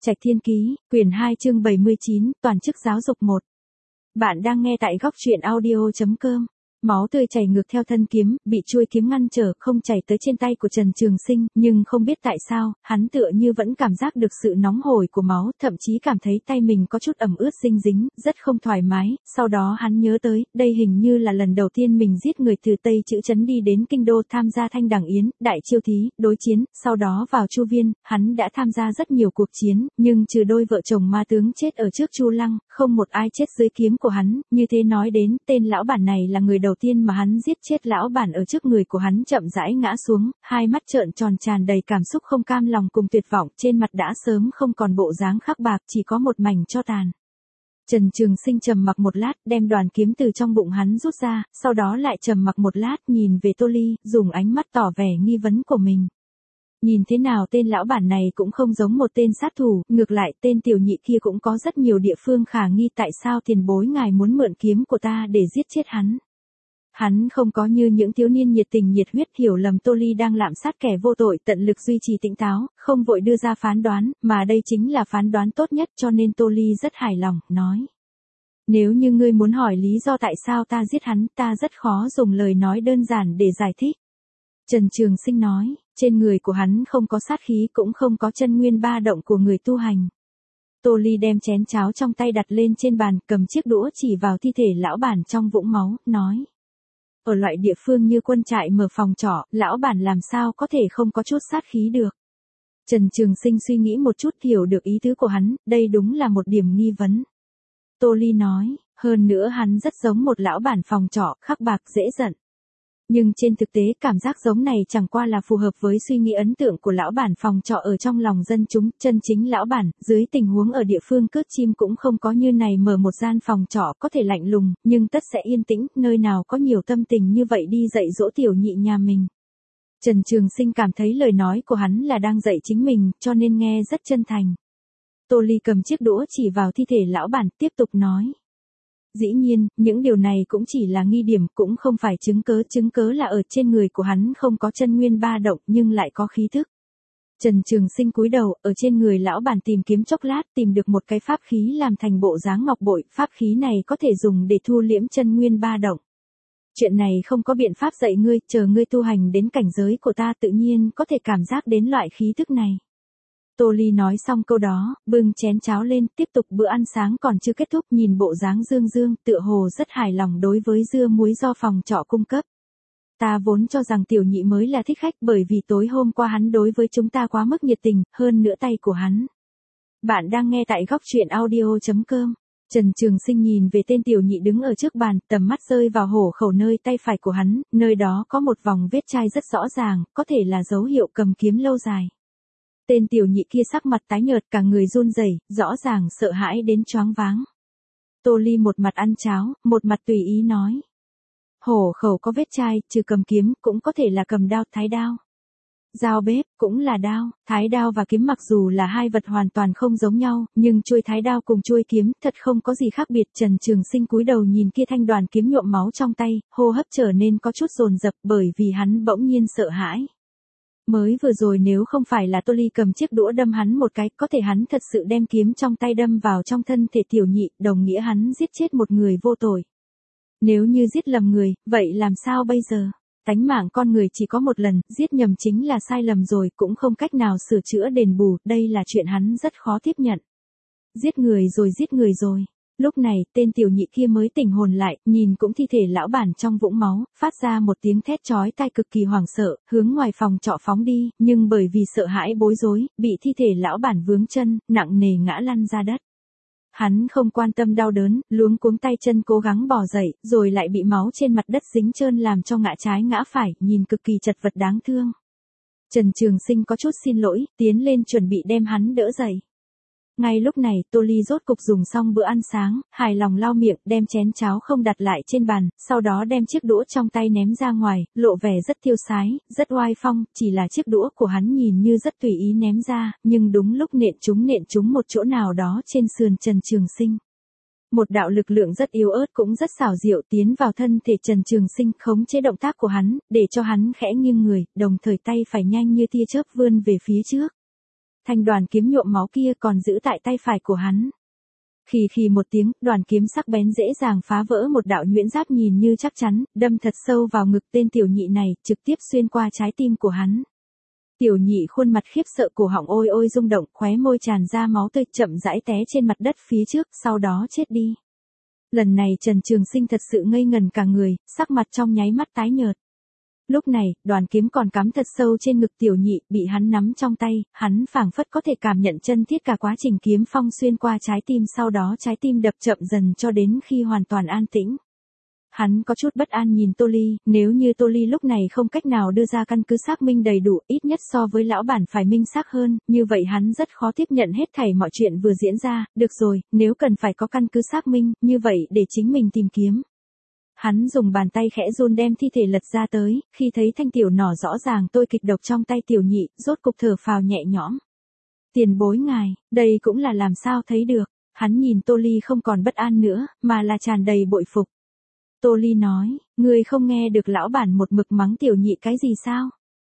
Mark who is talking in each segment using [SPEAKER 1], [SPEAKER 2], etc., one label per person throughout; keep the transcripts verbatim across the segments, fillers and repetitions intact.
[SPEAKER 1] Trạch Thiên Ký, quyển hai chương bảy mươi chín, toàn chức giáo dục một. Bạn đang nghe tại góc truyện audio chấm com. Máu tươi chảy ngược theo thân kiếm, bị chuôi kiếm ngăn trở, không chảy tới trên tay của Trần Trường Sinh, nhưng không biết tại sao, hắn tựa như vẫn cảm giác được sự nóng hổi của máu, thậm chí cảm thấy tay mình có chút ẩm ướt dinh dính, rất không thoải mái. Sau đó hắn nhớ tới, đây hình như là lần đầu tiên mình giết người từ Tây Chữ Trấn đi đến kinh đô tham gia Thanh Đằng Yến, đại chiêu thí, đối chiến, sau đó vào Chu Viên, hắn đã tham gia rất nhiều cuộc chiến, nhưng trừ đôi vợ chồng ma tướng chết ở trước Chu Lăng, không một ai chết dưới kiếm của hắn. Như thế nói đến, tên lão bản này là người đầu tiên mà hắn giết chết. Lão bản ở trước người của hắn chậm rãi ngã xuống, hai mắt trợn tròn tràn đầy cảm xúc không cam lòng cùng tuyệt vọng, trên mặt đã sớm không còn bộ dáng khắc bạc, chỉ có một mảnh tro tàn. Trần Trường Sinh trầm mặc một lát, đem đoàn kiếm từ trong bụng hắn rút ra, sau đó lại trầm mặc một lát, nhìn về Tô Ly, dùng ánh mắt tỏ vẻ nghi vấn của mình. Nhìn thế nào tên lão bản này cũng không giống một tên sát thủ, ngược lại tên tiểu nhị kia cũng có rất nhiều địa phương khả nghi. Tại sao tiền bối ngài muốn mượn kiếm của ta để giết chết hắn? Hắn không có như những thiếu niên nhiệt tình nhiệt huyết hiểu lầm Tô Ly đang lạm sát kẻ vô tội, tận lực duy trì tỉnh táo, không vội đưa ra phán đoán, mà đây chính là phán đoán tốt nhất, cho nên Tô Ly rất hài lòng, nói. Nếu như ngươi muốn hỏi lý do tại sao ta giết hắn, ta rất khó dùng lời nói đơn giản để giải thích. Trần Trường Sinh nói, trên người của hắn không có sát khí, cũng không có chân nguyên ba động của người tu hành. Tô Ly đem chén cháo trong tay đặt lên trên bàn, cầm chiếc đũa chỉ vào thi thể lão bản trong vũng máu, nói. Ở loại địa phương như quân trại mở phòng trọ, lão bản làm sao có thể không có chút sát khí được. Trần Trường Sinh suy nghĩ một chút, hiểu được ý tứ của hắn, đây đúng là một điểm nghi vấn. Tô Ly nói, hơn nữa hắn rất giống một lão bản phòng trọ, khắc bạc, dễ giận. Nhưng trên thực tế cảm giác giống này chẳng qua là phù hợp với suy nghĩ ấn tượng của lão bản phòng trọ ở trong lòng dân chúng. Chân chính lão bản, dưới tình huống ở địa phương cướp chim cũng không có như này, mở một gian phòng trọ có thể lạnh lùng, nhưng tất sẽ yên tĩnh, nơi nào có nhiều tâm tình như vậy đi dạy dỗ tiểu nhị nhà mình. Trần Trường Sinh cảm thấy lời nói của hắn là đang dạy chính mình, cho nên nghe rất chân thành. Tô Ly cầm chiếc đũa chỉ vào thi thể lão bản, tiếp tục nói. Dĩ nhiên, những điều này cũng chỉ là nghi điểm, cũng không phải chứng cớ, chứng cớ là ở trên người của hắn không có chân nguyên ba động, nhưng lại có khí thức. Trần Trường Sinh cúi đầu, ở trên người lão bản tìm kiếm chốc lát, tìm được một cái pháp khí làm thành bộ dáng ngọc bội, pháp khí này có thể dùng để thu liễm chân nguyên ba động. Chuyện này không có biện pháp dạy ngươi, chờ ngươi tu hành đến cảnh giới của ta tự nhiên có thể cảm giác đến loại khí thức này. Tô Ly nói xong câu đó, bưng chén cháo lên, tiếp tục bữa ăn sáng còn chưa kết thúc, nhìn bộ dáng Dương Dương, tựa hồ rất hài lòng đối với dưa muối do phòng trọ cung cấp. Ta vốn cho rằng tiểu nhị mới là thích khách, bởi vì tối hôm qua hắn đối với chúng ta quá mức nhiệt tình, hơn nữa tay của hắn. Bạn đang nghe tại góc truyện audio chấm com. Trần Trường Sinh nhìn về tên tiểu nhị đứng ở trước bàn, tầm mắt rơi vào hổ khẩu nơi tay phải của hắn, nơi đó có một vòng vết chai rất rõ ràng, có thể là dấu hiệu cầm kiếm lâu dài. Tên tiểu nhị kia sắc mặt tái nhợt, cả người run rẩy, rõ ràng sợ hãi đến choáng váng. Tô Ly một mặt ăn cháo, một mặt tùy ý nói. Hổ khẩu có vết chai, trừ cầm kiếm, cũng có thể là cầm đao, thái đao. Dao bếp, cũng là đao, thái đao và kiếm mặc dù là hai vật hoàn toàn không giống nhau, nhưng chuôi thái đao cùng chuôi kiếm, thật không có gì khác biệt. Trần Trường Sinh cúi đầu nhìn kia thanh đoàn kiếm nhuộm máu trong tay, hô hấp trở nên có chút dồn dập, bởi vì hắn bỗng nhiên sợ hãi. Mới vừa rồi nếu không phải là Tô Ly cầm chiếc đũa đâm hắn một cái, có thể hắn thật sự đem kiếm trong tay đâm vào trong thân thể tiểu nhị, đồng nghĩa hắn giết chết một người vô tội. Nếu như giết lầm người, vậy làm sao bây giờ? Tánh mạng con người chỉ có một lần, giết nhầm chính là sai lầm rồi, cũng không cách nào sửa chữa đền bù, đây là chuyện hắn rất khó tiếp nhận. Giết người rồi giết người rồi. Lúc này, tên tiểu nhị kia mới tỉnh hồn lại, nhìn cũng thi thể lão bản trong vũng máu, phát ra một tiếng thét chói tai cực kỳ hoảng sợ, hướng ngoài phòng trọ phóng đi, nhưng bởi vì sợ hãi bối rối, bị thi thể lão bản vướng chân, nặng nề ngã lăn ra đất. Hắn không quan tâm đau đớn, luống cuống tay chân cố gắng bò dậy, rồi lại bị máu trên mặt đất dính trơn làm cho ngã trái ngã phải, nhìn cực kỳ chật vật đáng thương. Trần Trường Sinh có chút xin lỗi, tiến lên chuẩn bị đem hắn đỡ dậy. Ngay lúc này, Tô Ly rốt cục dùng xong bữa ăn sáng, hài lòng lau miệng, đem chén cháo không đặt lại trên bàn, sau đó đem chiếc đũa trong tay ném ra ngoài, lộ vẻ rất tiêu sái, rất oai phong, chỉ là chiếc đũa của hắn nhìn như rất tùy ý ném ra, nhưng đúng lúc nện trúng nện trúng một chỗ nào đó trên sườn Trần Trường Sinh. Một đạo lực lượng rất yếu ớt cũng rất xảo diệu tiến vào thân thể Trần Trường Sinh, khống chế động tác của hắn, để cho hắn khẽ nghiêng người, đồng thời tay phải nhanh như tia chớp vươn về phía trước. thanh đoàn kiếm nhuộm máu kia còn giữ tại tay phải của hắn. Khì khì một tiếng, đoàn kiếm sắc bén dễ dàng phá vỡ một đạo nhuyễn giáp nhìn như chắc chắn, đâm thật sâu vào ngực tên tiểu nhị này, trực tiếp xuyên qua trái tim của hắn. Tiểu nhị khuôn mặt khiếp sợ, cổ họng ôi ôi rung động, khóe môi tràn ra máu tươi, chậm rãi té trên mặt đất phía trước, sau đó chết đi. Lần này Trần Trường Sinh thật sự ngây ngần cả người, sắc mặt trong nháy mắt tái nhợt. Lúc này, đoàn kiếm còn cắm thật sâu trên ngực tiểu nhị, bị hắn nắm trong tay, hắn phảng phất có thể cảm nhận chân thiết cả quá trình kiếm phong xuyên qua trái tim, sau đó trái tim đập chậm dần cho đến khi hoàn toàn an tĩnh. Hắn có chút bất an nhìn Tô Ly, nếu như Tô Ly lúc này không cách nào đưa ra căn cứ xác minh đầy đủ, ít nhất so với lão bản phải minh xác hơn, như vậy hắn rất khó tiếp nhận hết thảy mọi chuyện vừa diễn ra. Được rồi, nếu cần phải có căn cứ xác minh, như vậy để chính mình tìm kiếm. Hắn dùng bàn tay khẽ run đem thi thể lật ra tới, khi thấy thanh tiểu nỏ rõ ràng tôi kịch độc trong tay tiểu nhị, rốt cục thở phào nhẹ nhõm. Tiền bối ngài, đây cũng là làm sao thấy được. Hắn nhìn Tô Ly không còn bất an nữa, mà là tràn đầy bội phục. Tô Ly nói, ngươi không nghe được lão bản một mực mắng tiểu nhị cái gì sao?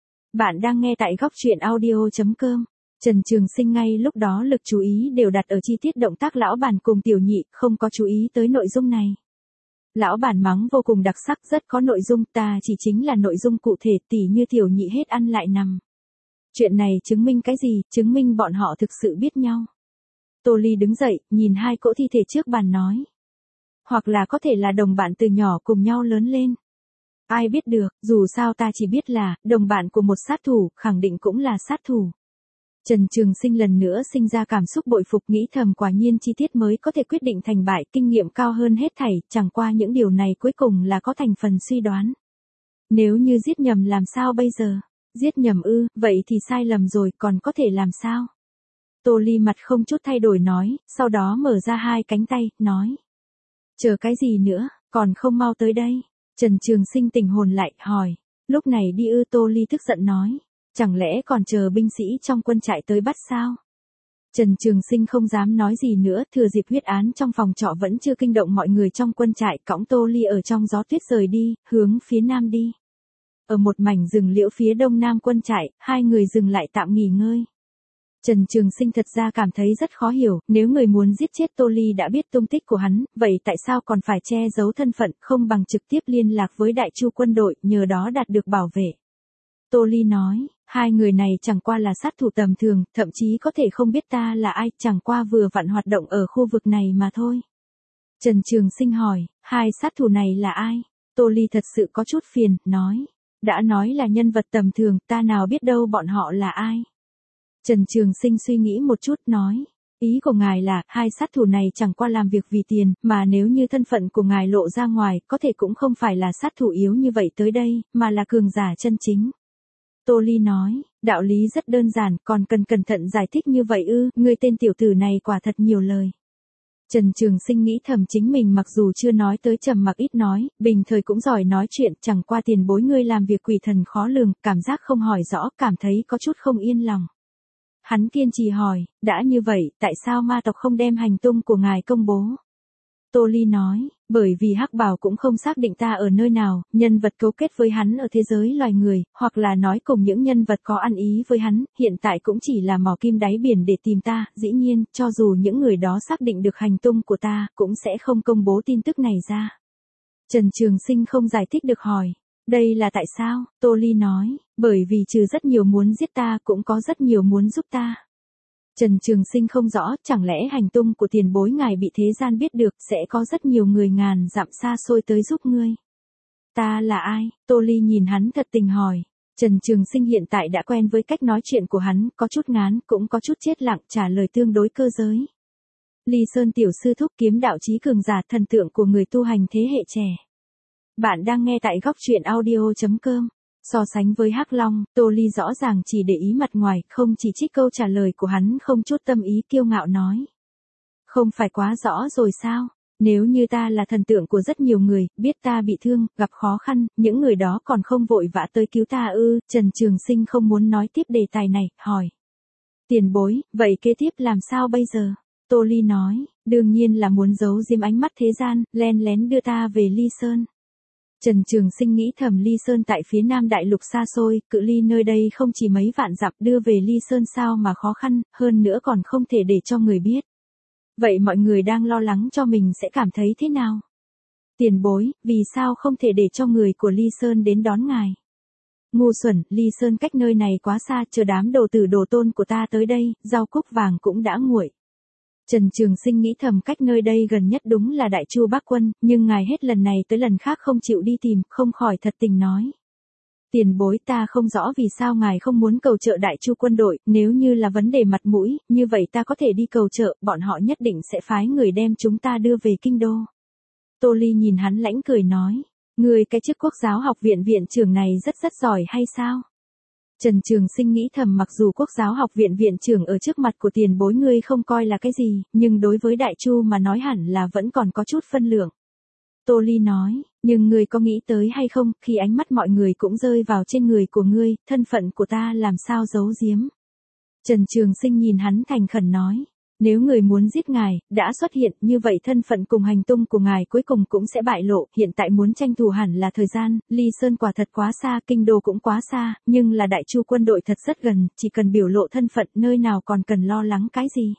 [SPEAKER 1] Bạn đang nghe tại góc truyện audio chấm com. Trần Trường Sinh ngay lúc đó lực chú ý đều đặt ở chi tiết động tác lão bản cùng tiểu nhị, không có chú ý tới nội dung này. Lão bản mắng vô cùng đặc sắc, rất có nội dung, ta chỉ chính là nội dung cụ thể, tỉ như tiểu nhị hết ăn lại nằm. Chuyện này chứng minh cái gì? Chứng minh bọn họ thực sự biết nhau. Tô Ly đứng dậy, nhìn hai cỗ thi thể trước bàn nói. Hoặc là có thể là đồng bạn từ nhỏ cùng nhau lớn lên. Ai biết được, dù sao ta chỉ biết là, đồng bạn của một sát thủ, khẳng định cũng là sát thủ. Trần Trường Sinh lần nữa sinh ra cảm xúc bội phục, nghĩ thầm quả nhiên chi tiết mới có thể quyết định thành bại, kinh nghiệm cao hơn hết thảy, chẳng qua những điều này cuối cùng là có thành phần suy đoán. Nếu như giết nhầm làm sao bây giờ? Giết nhầm ư, vậy thì sai lầm rồi, còn có thể làm sao? Tô Ly mặt không chút thay đổi nói, sau đó mở ra hai cánh tay, nói. Chờ cái gì nữa, còn không mau tới đây. Trần Trường Sinh tỉnh hồn lại, hỏi. Lúc này đi ư? Tô Ly tức giận nói. Chẳng lẽ còn chờ binh sĩ trong quân trại tới bắt sao? Trần Trường Sinh không dám nói gì nữa, thừa dịp huyết án trong phòng trọ vẫn chưa kinh động mọi người trong quân trại, cõng Tô Ly ở trong gió tuyết rời đi, hướng phía nam đi. Ở một mảnh rừng liễu phía đông nam quân trại, hai người dừng lại tạm nghỉ ngơi. Trần Trường Sinh thật ra cảm thấy rất khó hiểu, nếu người muốn giết chết Tô Ly đã biết tung tích của hắn, vậy tại sao còn phải che giấu thân phận, không bằng trực tiếp liên lạc với đại chu quân đội, nhờ đó đạt được bảo vệ. Tô Ly nói, hai người này chẳng qua là sát thủ tầm thường, thậm chí có thể không biết ta là ai, chẳng qua vừa vặn hoạt động ở khu vực này mà thôi. Trần Trường Sinh hỏi, hai sát thủ này là ai? Tô Ly thật sự có chút phiền, nói, đã nói là nhân vật tầm thường, ta nào biết đâu bọn họ là ai. Trần Trường Sinh suy nghĩ một chút, nói, ý của ngài là, hai sát thủ này chẳng qua làm việc vì tiền, mà nếu như thân phận của ngài lộ ra ngoài, có thể cũng không phải là sát thủ yếu như vậy tới đây, mà là cường giả chân chính. Tô Ly nói, đạo lý rất đơn giản, còn cần cẩn thận giải thích như vậy ư, ngươi tên tiểu tử này quả thật nhiều lời. Trần Trường Sinh nghĩ thầm chính mình mặc dù chưa nói tới trầm mặc ít nói, bình thời cũng giỏi nói chuyện, chẳng qua tiền bối ngươi làm việc quỷ thần khó lường, cảm giác không hỏi rõ, cảm thấy có chút không yên lòng. Hắn kiên trì hỏi, đã như vậy, tại sao ma tộc không đem hành tung của ngài công bố? Tô Ly nói, bởi vì Hắc Bảo cũng không xác định ta ở nơi nào, nhân vật cấu kết với hắn ở thế giới loài người, hoặc là nói cùng những nhân vật có ăn ý với hắn, hiện tại cũng chỉ là mò kim đáy biển để tìm ta, dĩ nhiên, cho dù những người đó xác định được hành tung của ta, cũng sẽ không công bố tin tức này ra. Trần Trường Sinh không giải thích được hỏi, đây là tại sao? Tô Ly nói, bởi vì trừ rất nhiều muốn giết ta cũng có rất nhiều muốn giúp ta. Trần Trường Sinh không rõ, chẳng lẽ hành tung của tiền bối ngài bị thế gian biết được, sẽ có rất nhiều người ngàn dặm xa xôi tới giúp ngươi. Ta là ai? Tô Ly nhìn hắn thật tình hỏi. Trần Trường Sinh hiện tại đã quen với cách nói chuyện của hắn, có chút ngán, cũng có chút chết lặng, trả lời tương đối cơ giới. Ly Sơn tiểu sư thúc, kiếm đạo chí cường giả, thần tượng của người tu hành thế hệ trẻ. Bạn đang nghe tại góc truyện audio chấm com. So sánh với Hắc Long, Tô Ly rõ ràng chỉ để ý mặt ngoài, không chỉ trích câu trả lời của hắn không chút tâm ý, kiêu ngạo nói. Không phải quá rõ rồi sao? Nếu như ta là thần tượng của rất nhiều người, biết ta bị thương, gặp khó khăn, những người đó còn không vội vã tới cứu ta ư? Trần Trường Sinh không muốn nói tiếp đề tài này, hỏi. Tiền bối, vậy kế tiếp làm sao bây giờ? Tô Ly nói, đương nhiên là muốn giấu giếm ánh mắt thế gian, len lén đưa ta về Ly Sơn. Trần Trường Sinh nghĩ thầm Ly Sơn tại phía Nam Đại Lục xa xôi, cự ly nơi đây không chỉ mấy vạn dặm, đưa về Ly Sơn sao mà khó khăn, hơn nữa còn không thể để cho người biết. Vậy mọi người đang lo lắng cho mình sẽ cảm thấy thế nào? Tiền bối, vì sao không thể để cho người của Ly Sơn đến đón ngài? Ngu xuẩn, Ly Sơn cách nơi này quá xa, chờ đám đồ tử đồ tôn của ta tới đây, rau cúc vàng cũng đã nguội. Trần Trường Sinh nghĩ thầm cách nơi đây gần nhất đúng là Đại Chu Bắc Quân, nhưng ngài hết lần này tới lần khác không chịu đi tìm, không khỏi thật tình nói. Tiền bối, ta không rõ vì sao ngài không muốn cầu trợ Đại Chu quân đội, nếu như là vấn đề mặt mũi, như vậy ta có thể đi cầu trợ, bọn họ nhất định sẽ phái người đem chúng ta đưa về kinh đô. Tô Ly nhìn hắn lãnh cười nói, người cái chức quốc giáo học viện viện trưởng này rất rất giỏi hay sao? Trần Trường Sinh nghĩ thầm mặc dù quốc giáo học viện viện trưởng ở trước mặt của tiền bối ngươi không coi là cái gì, nhưng đối với Đại Chu mà nói hẳn là vẫn còn có chút phân lượng. Tô Ly nói, nhưng ngươi có nghĩ tới hay không, khi ánh mắt mọi người cũng rơi vào trên người của ngươi, thân phận của ta làm sao giấu giếm. Trần Trường Sinh nhìn hắn thành khẩn nói, nếu người muốn giết ngài, đã xuất hiện, như vậy thân phận cùng hành tung của ngài cuối cùng cũng sẽ bại lộ, hiện tại muốn tranh thủ hẳn là thời gian, Ly Sơn quả thật quá xa, kinh đô cũng quá xa, nhưng là Đại Chu quân đội thật rất gần, chỉ cần biểu lộ thân phận nơi nào còn cần lo lắng cái gì.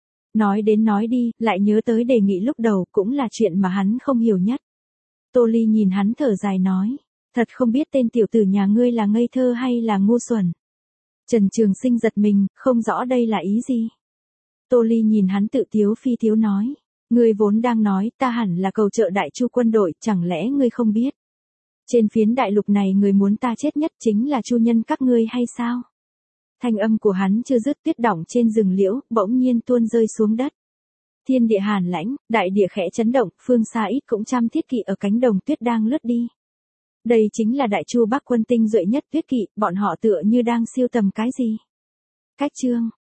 [SPEAKER 1] Nói đến nói đi, lại nhớ tới đề nghị lúc đầu cũng là chuyện mà hắn không hiểu nhất. Tô Ly nhìn hắn thở dài nói, thật không biết tên tiểu tử nhà ngươi là ngây thơ hay là ngu xuẩn. Trần Trường Sinh giật mình, không rõ đây là ý gì. Tô Ly nhìn hắn tự tiếu phi tiếu nói, ngươi vốn đang nói ta hẳn là cầu trợ Đại Chu quân đội, chẳng lẽ ngươi không biết. Trên phiến đại lục này người muốn ta chết nhất chính là Chu nhân các ngươi hay sao? Thanh âm của hắn chưa dứt, tuyết đỏng trên rừng liễu, bỗng nhiên tuôn rơi xuống đất. Thiên địa hàn lãnh, đại địa khẽ chấn động, phương xa ít cũng trăm thiết kỵ ở cánh đồng tuyết đang lướt đi. Đây chính là Đại Chu Bắc Quân tinh duệ nhất tuyết kỵ, bọn họ tựa như đang siêu tầm cái gì? Cách chương